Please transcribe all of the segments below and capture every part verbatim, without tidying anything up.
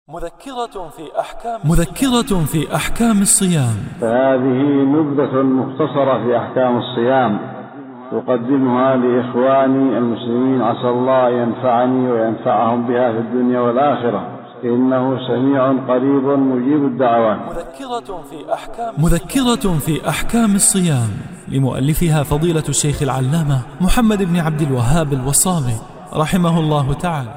مذكرة في أحكام مذكرة في أحكام الصيام. فهذه نبذة مختصرة في أحكام الصيام أقدمها لإخواني المسلمين، عسى الله ينفعني وينفعهم بها في الدنيا والآخرة، إنه سميع قريب مجيب الدعوات. مذكرة في أحكام مذكرة في أحكام الصيام لمؤلفها فضيلة الشيخ العلامة محمد بن عبد الوهاب الوصابي رحمه الله تعالى.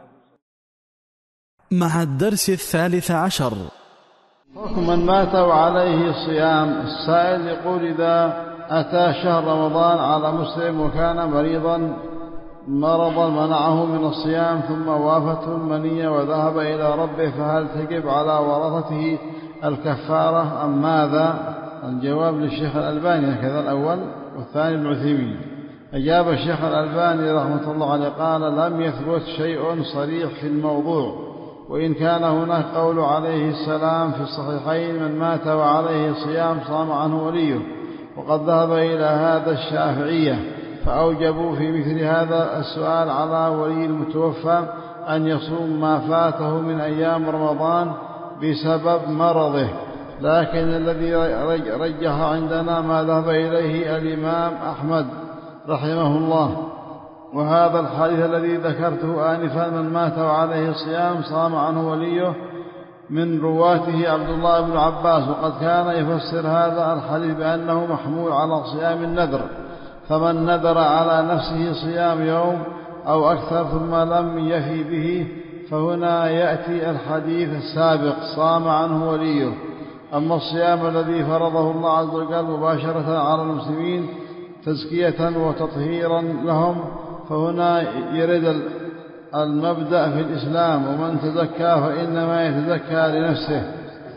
مع الدرس الثالث عشر. حكم من مات وعليه صيام. السائل يقول: إذا أتى شهر رمضان على مسلم وكان مريضا مرضا منعه من الصيام ثم وافته المنية وذهب إلى ربه، فهل تجب على ورثته الكفارة أم ماذا؟ الجواب للشيخ الألباني كذا الأول، والثاني ابن عثيمين. أجاب الشيخ الألباني رحمة الله عليه قال: لم يثبت شيء صريح في الموضوع، وإن كان هناك قول عليه السلام في الصحيحين: من مات وعليه صيام صام عنه وليه، وقد ذهب إلى هذا الشافعية، فأوجبوا في مثل هذا السؤال على ولي المتوفى أن يصوم ما فاته من أيام رمضان بسبب مرضه. لكن الذي رجح عندنا ما ذهب إليه الإمام أحمد رحمه الله، وهذا الحديث الذي ذكرته آنفا: من مات وعليه صيام صام عنه وليه، من رواته عبد الله بن عباس، وقد كان يفسر هذا الحديث بأنه محمول على صيام النذر، فمن نذر على نفسه صيام يوم أو أكثر ثم لم يفي به، فهنا يأتي الحديث السابق: صام عنه وليه. أما الصيام الذي فرضه الله عز وجل مباشرة على المسلمين تزكية وتطهيرا لهم، فهنا يرد المبدأ في الإسلام: ومن تزكى فإنما يتزكى لنفسه.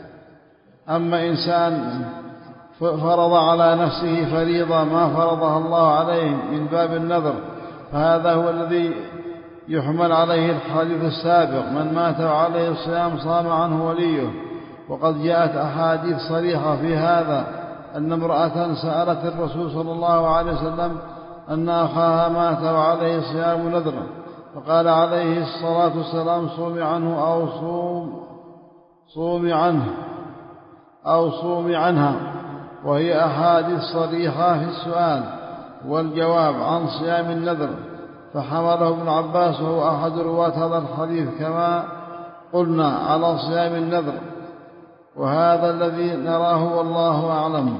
أما إنسان فرض على نفسه فريضة ما فرضها الله عليه من باب النذر، فهذا هو الذي يحمل عليه الحديث السابق: من مات وعليه الصيام صام عنه وليه. وقد جاءت أحاديث صريحة في هذا، أن امرأة سألت الرسول صلى الله عليه وسلم أن أخاها مات وعليه صيام نذر، فقال عليه الصلاة والسلام: صومي عنه أو صوم صومي عنه أو صومي عنها. وهي أحاديث صريحة في السؤال والجواب عن صيام النذر، فحمله ابن عباس وهو أحد رواة هذا الحديث كما قلنا على صيام النذر، وهذا الذي نراه والله أعلم.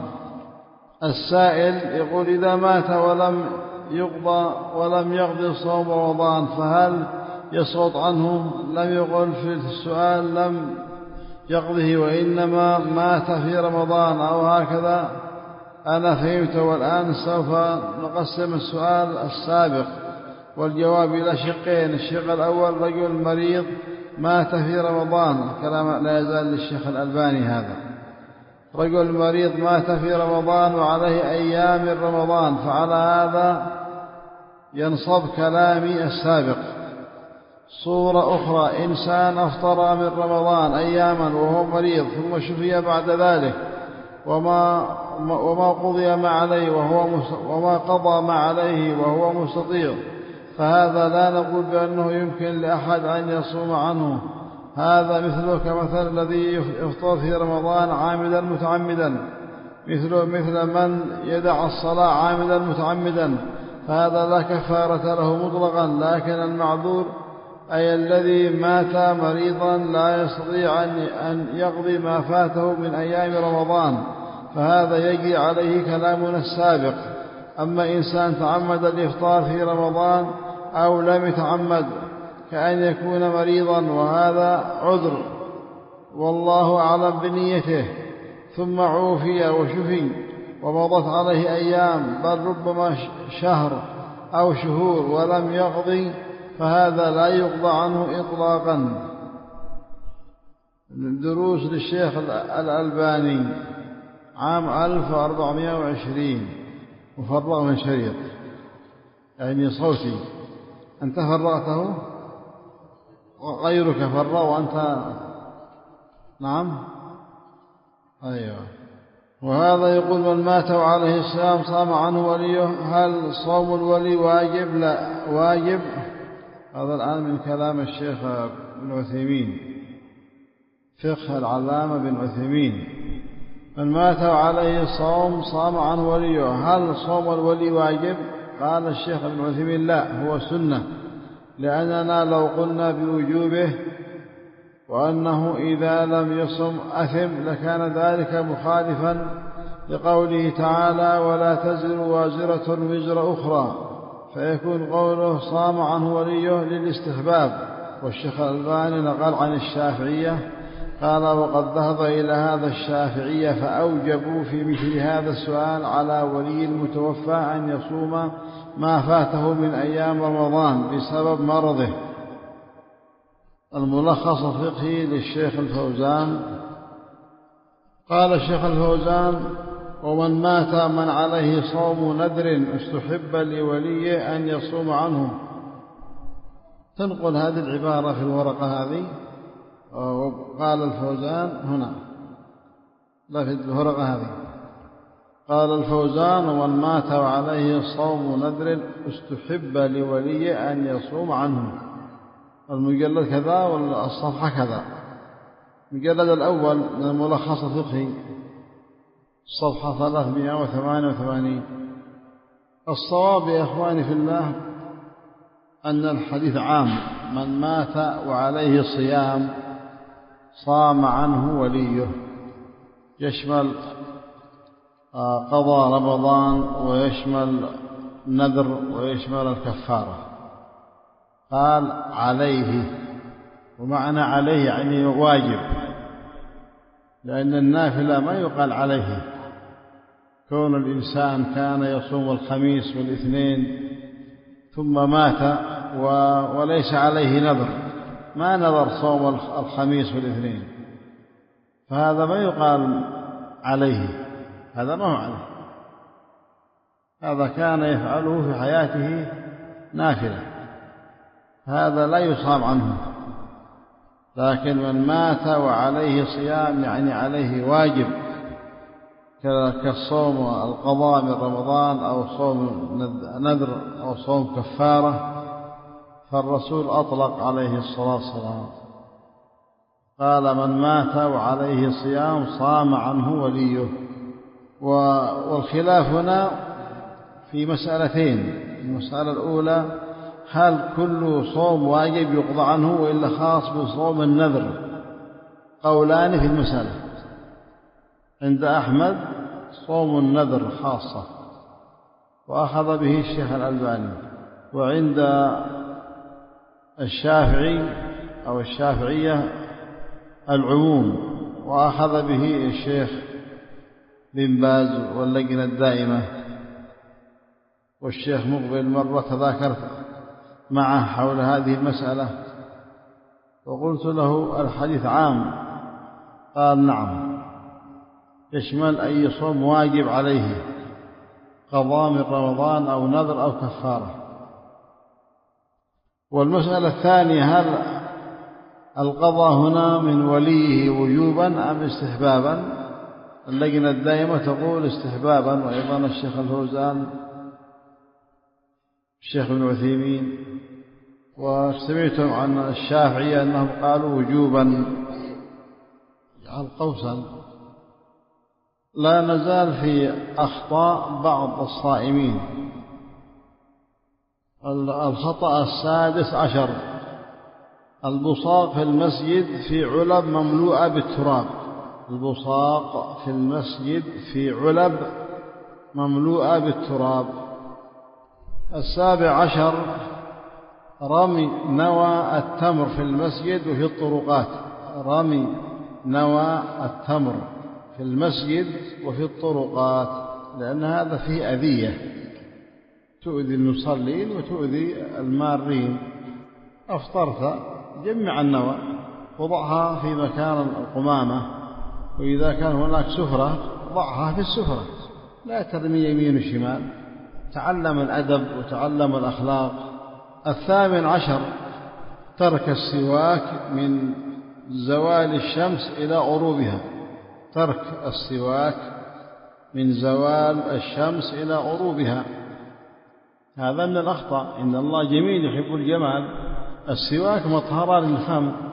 السائل يقول: إذا مات ولم يقضى ولم يقضي صوم رمضان فهل يسقط عنه؟ لم يقل في السؤال لم يقضه، وإنما مات في رمضان أو هكذا. أنا فهمت، والآن سوف نقسم السؤال السابق والجواب إلى شقين. الشق الأول: رجل مريض مات في رمضان، كلام لا يزال للشيخ الألباني هذا. رجل مريض مات في رمضان وعليه أيام من رمضان، فعلى هذا ينصب كلامي السابق. صورة أخرى: إنسان أفطر من رمضان أياما وهو مريض، ثم شفي بعد ذلك وما, وما قضي ما عليه وهو وما قضى ما عليه وهو مستطيع، فهذا لا نقول بأنه يمكن لأحد أن يصوم عنه. هذا مثله كمثل الذي يفطر في رمضان عامدا متعمدا، مثل مثل من يدع الصلاة عامدا متعمدا، فهذا لا كفارة له مطلقا. لكن المعذور أي الذي مات مريضا لا يستطيع أن يقضي ما فاته من أيام رمضان، فهذا يجري عليه كلامنا السابق. أما إنسان تعمد الإفطار في رمضان أو لم يتعمد، كأن يكون مريضا وهذا عذر والله أعلم بنيته، ثم عوفي وشفي ومضت عليه أيام بل ربما شهر أو شهور ولم يقضي، فهذا لا يقضى عنه إطلاقا. دروس للشيخ الألباني عام ألف وأربعمائة وعشرين، مفرغ من شريط، يعني صوتي. أنت فرغته وغيرك فرغ وأنت نعم أيوة. وهذا يقول: من مات وعليه الصيام صام عنه وليه، هل صوم الولي واجب؟ لا، واجب. هذا الآن من كلام الشيخ ابن عثيمين. فقه العلامة بن عثيمين. من مات وعليه صوم صام عن وليه. هل صوم الولي واجب؟ قال الشيخ ابن عثيمين لا، هو سنة، لأننا لو قلنا بوجوبه وأنه إذا لم يصم أثم لكان ذلك مخالفا لقوله تعالى ولا تزر وازرة وزر أخرى، فيكون قوله صام عنه وليه للاستحباب. والشيخ الألباني نقل عن الشافعية قال وقد ذهب إلى هذا الشافعية فأوجبوا في مثل هذا السؤال على ولي المتوفى أن يصوم ما فاته من أيام رمضان بسبب مرضه. الملخص الفقهي للشيخ الفوزان. قال الشيخ الفوزان ومن مات من عليه صوم نذر استحب لوليه أن يصوم عنه. تنقل هذه العبارة في الورقة هذه، وقال الفوزان هنا لا في الورقة هذه، قال الفوزان ومن مات وعليه صوم نذر استحب لوليه أن يصوم عنه. المجلد كذا والصفحة كذا. المجلد الأول من الملخص الفقهي الصفحة ثلاثمائة وثمانية وثمانين. الصواب يا إخواني في الله أن الحديث عام، من مات وعليه صيام صام عنه وليه، يشمل قضاء رمضان ويشمل نذر ويشمل الكفارة. قال عليه، ومعنى عليه يعني واجب، لأن النافلة ما يقال عليه. كون الإنسان كان يصوم الخميس والاثنين ثم مات وليس عليه نذر، ما نذر صوم الخميس والاثنين، فهذا ما يقال عليه، هذا ما هو عليه، هذا كان يفعله في حياته نافلة، هذا لا يصام عنه. لكن من مات وعليه صيام يعني عليه واجب كالصوم القضاء من رمضان أو صوم نذر أو صوم كفارة، فالرسول أطلق عليه الصلاة والسلام قال من مات وعليه صيام صام عنه وليه. والخلاف هنا في مسألتين. المسألة الأولى هل كل صوم واجب يقضى عنه وإلا خاص بصوم النذر؟ قولان في المسألة. عند أحمد صوم النذر خاصة وأخذ به الشيخ الألباني، وعند الشافعي أو الشافعية العموم وأخذ به الشيخ بن باز واللجنة الدائمة. والشيخ مقبل مرة تذاكرت معه حول هذه المسألة وقلت له الحديث عام، قال نعم يشمل أي صوم واجب عليه قضاء من رمضان أو نذر أو كفارة. والمسألة الثانية هل القضاء هنا من وليه وجوبا أم استحبابا؟ اللجنة الدائمة تقول استحبابا، وأيضا الشيخ الفوزان الشيخ ابن عثيمين، وسمعتم عن الشافعية أنهم قالوا وجوبا. جعل قوسا. لا نزال في أخطاء بعض الصائمين. الخطأ السادس عشر البصاق في المسجد في علب مملوءة بالتراب. البصاق في المسجد في علب مملوءة بالتراب. السابع عشر رمي نوى التمر في المسجد وفي الطرقات. رمي نوى التمر في المسجد وفي الطرقات، لأن هذا فيه أذية تؤذي المصلين وتؤذي المارين. أفطرت جمع النوى وضعها في مكان القمامة، وإذا كان هناك سفرة ضعها في السفرة، لا ترمي يمين وشمال. تعلم الأدب وتعلم الأخلاق. الثامن عشر ترك السواك من زوال الشمس إلى غروبها. ترك السواك من زوال الشمس إلى غروبها، هذا من الأخطاء. إن الله جميل يحب الجمال. السواك مطهرة للفم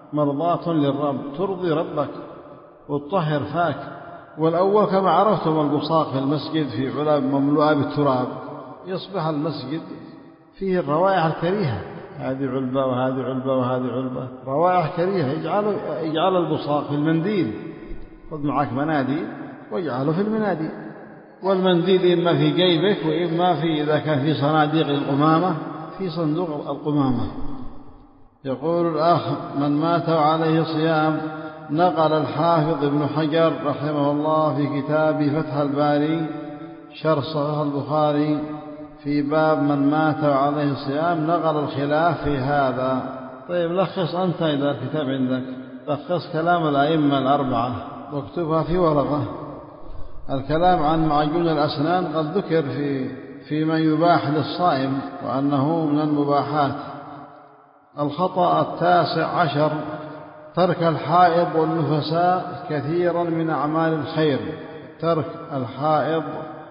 مرضاة للرب، ترضي ربك وتطهر فاك. والأول كما عرفتم البصاق في المسجد في علب مملوءة بالتراب، يصبح المسجد فيه الروائح الكريهة، هذه علبة وهذه علبة وهذه علبة، روائح كريهة. يجعل, يجعل البصاق في المنديل، خذ معك مناديل واجعله في المناديل، والمنديل إما في جيبك وإما في إذا كان في صناديق القمامة في صندوق القمامة. يقول الأخ: من مات وعليه صيام. نقل الحافظ ابن حجر رحمه الله في كتابه فتح الباري شرح صحيح البخاري في باب من مات وعليه صيام نقل الخلاف في هذا. طيب لخص أنت إذا الكتاب عندك، لخص كلام الأئمة الأربعة واكتبها في ورقة. الكلام عن معجون الأسنان قد ذكر في في من يباح للصائم وأنه من المباحات. الخطأ التاسع عشر: ترك الحائض والنفساء كثيرا من أعمال الخير. ترك الحائض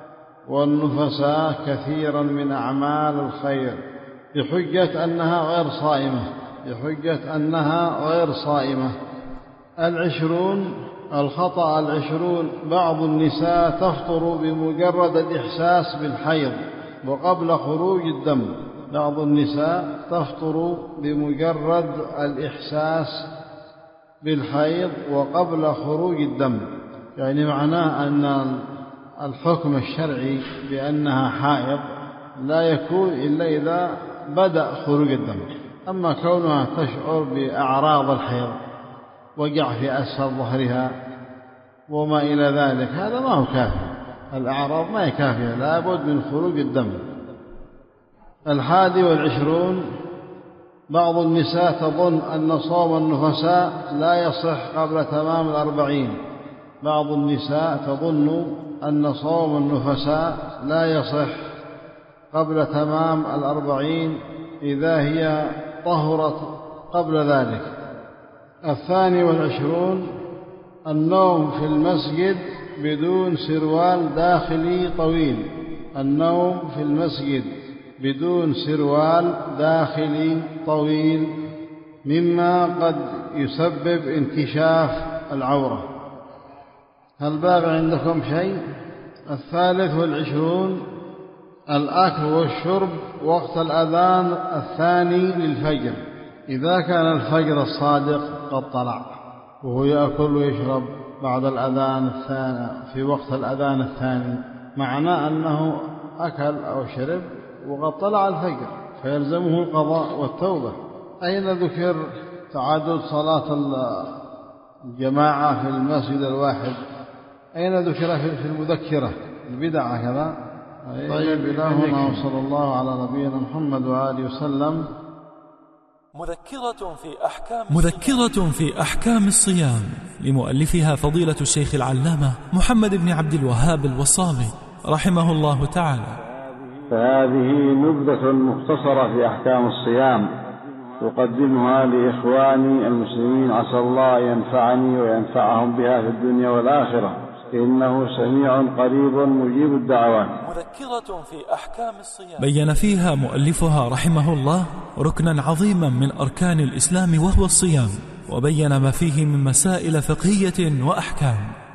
والنفساء كثيرا من أعمال الخير بحجة أنها غير صائمة بحجة أنها غير صائمة. العشرون: الخطأ العشرون: بعض النساء تفطر بمجرد الإحساس بالحيض وقبل خروج الدم. بعض النساء تفطر بمجرد الإحساس بالحيض وقبل خروج الدم، يعني معناه أن الحكم الشرعي بأنها حائض لا يكون إلا إذا بدأ خروج الدم. أما كونها تشعر بأعراض الحيض، وجع في أسفل ظهرها وما إلى ذلك، هذا ما هو كافي، الأعراض ما هي كافية، لا بد من خروج الدم. الحادي والعشرون: بعض النساء تظن أن صوم النفساء لا يصح قبل تمام الأربعين. بعض النساء تظن أن صوم النفساء لا يصح قبل تمام الأربعين إذا هي طهرت قبل ذلك. الثاني والعشرون: النوم في المسجد بدون سروال داخلي طويل. النوم في المسجد بدون سروال داخلي طويل مما قد يسبب انكشاف العورة. هل باقي عندكم شيء؟ الثالث والعشرون: الأكل والشرب وقت الأذان الثاني للفجر. إذا كان الفجر الصادق قد طلع وهو يأكل ويشرب بعد الأذان الثاني في وقت الأذان الثاني، معناه أنه أكل أو شرب وقد طلع الفجر، فيلزمه القضاء والتوبة. أين ذكر تعدد صلاة الجماعة في المسجد الواحد؟ أين ذكر في المذكرة؟ البدعة كذا. طيب إلهنا وصلى الله على نبينا محمد وآله وسلم. مذكرة في أحكام مذكرة في أحكام الصيام لمؤلفها فضيلة الشيخ العلامة محمد بن عبد الوهاب الوصابي رحمه الله تعالى. فهذه نبذة مختصرة في أحكام الصيام أقدمها لإخواني المسلمين، عسى الله ينفعني وينفعهم بها في الدنيا والآخرة، إنه سميع قريب مجيب الدعوات. مذكرة في أحكام الصيام بين فيها مؤلفها رحمه الله ركنا عظيما من أركان الإسلام وهو الصيام، وبين ما فيه من مسائل فقهية وأحكام.